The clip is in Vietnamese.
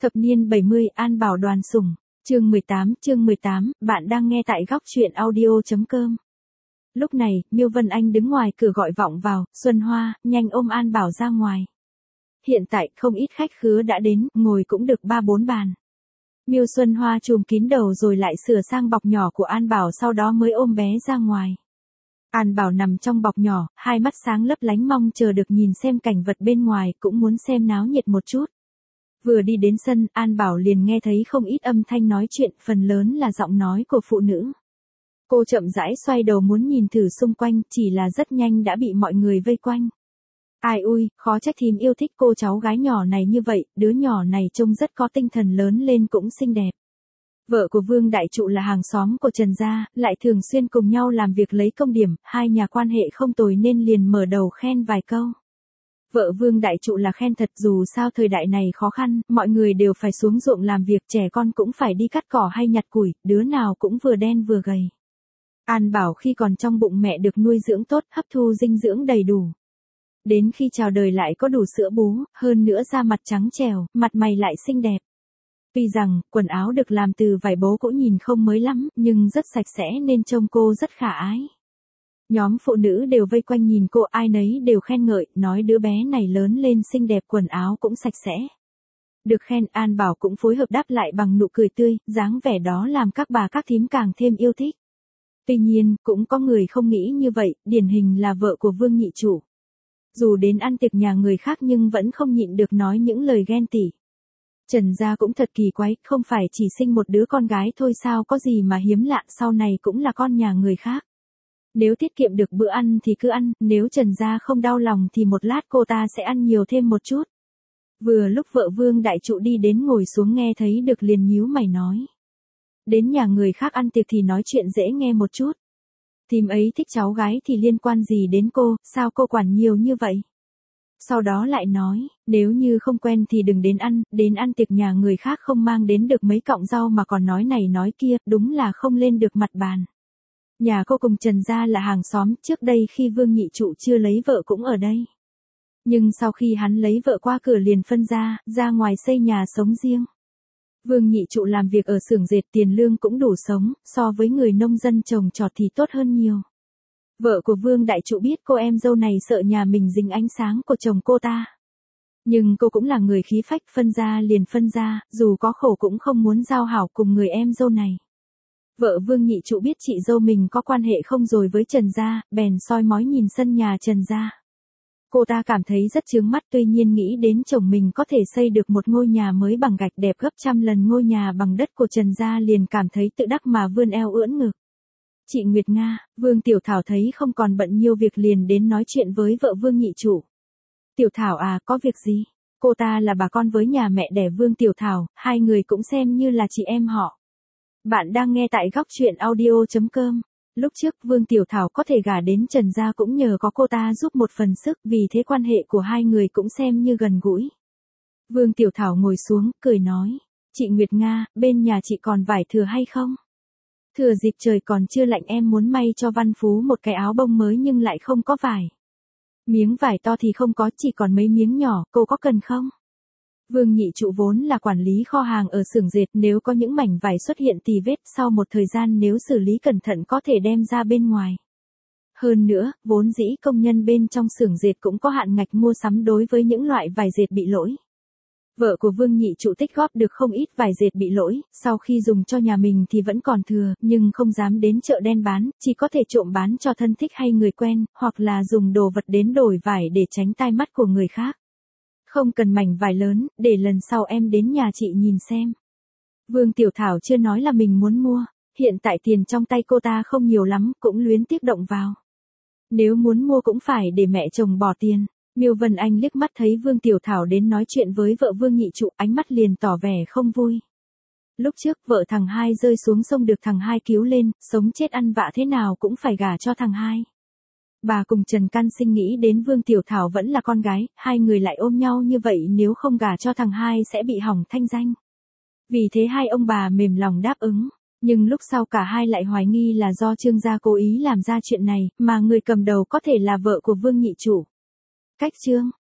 Thập niên 70 An Bảo đoàn sủng. Chương 18, bạn đang nghe tại góc truyện audio.com. Lúc này, Miêu Vân Anh đứng ngoài cửa gọi vọng vào, Xuân Hoa, nhanh ôm An Bảo ra ngoài. Hiện tại không ít khách khứa đã đến, ngồi cũng được 3-4 bàn. Miêu Xuân Hoa chùm kín đầu rồi lại sửa sang bọc nhỏ của An Bảo, sau đó mới ôm bé ra ngoài. An Bảo nằm trong bọc nhỏ, hai mắt sáng lấp lánh mong chờ được nhìn xem cảnh vật bên ngoài, cũng muốn xem náo nhiệt một chút. Vừa đi đến sân, An Bảo liền nghe thấy không ít âm thanh nói chuyện, phần lớn là giọng nói của phụ nữ. Cô chậm rãi xoay đầu muốn nhìn thử xung quanh, chỉ là rất nhanh đã bị mọi người vây quanh. Ai ui, khó trách thím yêu thích cô cháu gái nhỏ này như vậy, đứa nhỏ này trông rất có tinh thần, lớn lên cũng xinh đẹp. Vợ của Vương Đại Trụ là hàng xóm của Trần gia, lại thường xuyên cùng nhau làm việc lấy công điểm, hai nhà quan hệ không tồi nên liền mở đầu khen vài câu. Vợ Vương Đại Trụ là khen thật, dù sao thời đại này khó khăn, mọi người đều phải xuống ruộng làm việc, trẻ con cũng phải đi cắt cỏ hay nhặt củi, đứa nào cũng vừa đen vừa gầy. An Bảo khi còn trong bụng mẹ được nuôi dưỡng tốt, hấp thu dinh dưỡng đầy đủ. Đến khi chào đời lại có đủ sữa bú, hơn nữa da mặt trắng trẻo, mặt mày lại xinh đẹp. Tuy rằng, quần áo được làm từ vải bố cũng nhìn không mới lắm, nhưng rất sạch sẽ nên trông cô rất khả ái. Nhóm phụ nữ đều vây quanh nhìn cô, ai nấy đều khen ngợi, nói đứa bé này lớn lên xinh đẹp, quần áo cũng sạch sẽ. Được khen, An Bảo cũng phối hợp đáp lại bằng nụ cười tươi, dáng vẻ đó làm các bà các thím càng thêm yêu thích. Tuy nhiên, cũng có người không nghĩ như vậy, điển hình là vợ của Vương Nhị Trụ. Dù đến ăn tiệc nhà người khác nhưng vẫn không nhịn được nói những lời ghen tị. Trần gia cũng thật kỳ quái, không phải chỉ sinh một đứa con gái thôi sao, có gì mà hiếm lạ, sau này cũng là con nhà người khác. Nếu tiết kiệm được bữa ăn thì cứ ăn, nếu Trần gia không đau lòng thì một lát cô ta sẽ ăn nhiều thêm một chút. Vừa lúc vợ Vương Đại Trụ đi đến ngồi xuống nghe thấy được liền nhíu mày nói. Đến nhà người khác ăn tiệc thì nói chuyện dễ nghe một chút. Thím ấy thích cháu gái thì liên quan gì đến cô, sao cô quản nhiều như vậy? Sau đó lại nói, nếu như không quen thì đừng đến ăn tiệc nhà người khác không mang đến được mấy cọng rau mà còn nói này nói kia, đúng là không lên được mặt bàn. Nhà cô cùng Trần gia là hàng xóm, trước đây khi Vương Nhị Trụ chưa lấy vợ cũng ở đây. Nhưng sau khi hắn lấy vợ qua cửa liền phân ra ngoài xây nhà sống riêng. Vương Nhị Trụ làm việc ở xưởng dệt, tiền lương cũng đủ sống, so với người nông dân trồng trọt thì tốt hơn nhiều. Vợ của Vương Đại Trụ biết cô em dâu này sợ nhà mình dính ánh sáng của chồng cô ta. Nhưng cô cũng là người khí phách, phân ra liền phân ra, dù có khổ cũng không muốn giao hảo cùng người em dâu này. Vợ Vương Nhị Trụ biết chị dâu mình có quan hệ không rồi với Trần gia, bèn soi mói nhìn sân nhà Trần gia. Cô ta cảm thấy rất chướng mắt, tuy nhiên nghĩ đến chồng mình có thể xây được một ngôi nhà mới bằng gạch đẹp gấp trăm lần ngôi nhà bằng đất của Trần gia, liền cảm thấy tự đắc mà vươn eo ưỡn ngực. Chị Nguyệt Nga, Vương Tiểu Thảo thấy không còn bận nhiều việc liền đến nói chuyện với vợ Vương Nhị Trụ. Tiểu Thảo à, có việc gì? Cô ta là bà con với nhà mẹ đẻ Vương Tiểu Thảo, hai người cũng xem như là chị em họ. Bạn đang nghe tại góc truyện audio.com. Lúc trước Vương Tiểu Thảo có thể gả đến Trần gia cũng nhờ có cô ta giúp một phần sức, vì thế quan hệ của hai người cũng xem như gần gũi. Vương Tiểu Thảo ngồi xuống, cười nói, chị Nguyệt Nga, bên nhà chị còn vải thừa hay không? Thừa dịp trời còn chưa lạnh em muốn may cho Văn Phú một cái áo bông mới nhưng lại không có vải. Miếng vải to thì không có, chỉ còn mấy miếng nhỏ, cô có cần không? Vương Nhị Trụ vốn là quản lý kho hàng ở xưởng dệt, nếu có những mảnh vải xuất hiện tì vết, sau một thời gian nếu xử lý cẩn thận có thể đem ra bên ngoài. Hơn nữa, vốn dĩ công nhân bên trong xưởng dệt cũng có hạn ngạch mua sắm đối với những loại vải dệt bị lỗi. Vợ của Vương Nhị Trụ tích góp được không ít vải dệt bị lỗi, sau khi dùng cho nhà mình thì vẫn còn thừa, nhưng không dám đến chợ đen bán, chỉ có thể trộm bán cho thân thích hay người quen, hoặc là dùng đồ vật đến đổi vải để tránh tai mắt của người khác. Không cần mảnh vải lớn, để lần sau em đến nhà chị nhìn xem. Vương Tiểu Thảo chưa nói là mình muốn mua, hiện tại tiền trong tay cô ta không nhiều lắm, cũng luyến tiếc động vào. Nếu muốn mua cũng phải để mẹ chồng bỏ tiền. Miêu Vân Anh liếc mắt thấy Vương Tiểu Thảo đến nói chuyện với vợ Vương Nhị Trụ, ánh mắt liền tỏ vẻ không vui. Lúc trước vợ thằng hai rơi xuống sông được thằng hai cứu lên, sống chết ăn vạ thế nào cũng phải gả cho thằng hai. Bà cùng Trần Căn Sinh nghĩ đến Vương Tiểu Thảo vẫn là con gái, hai người lại ôm nhau như vậy, nếu không gả cho thằng hai sẽ bị hỏng thanh danh. Vì thế hai ông bà mềm lòng đáp ứng, nhưng lúc sau cả hai lại hoài nghi là do Trương gia cố ý làm ra chuyện này, mà người cầm đầu có thể là vợ của Vương Nhị Trụ. Cách Trương,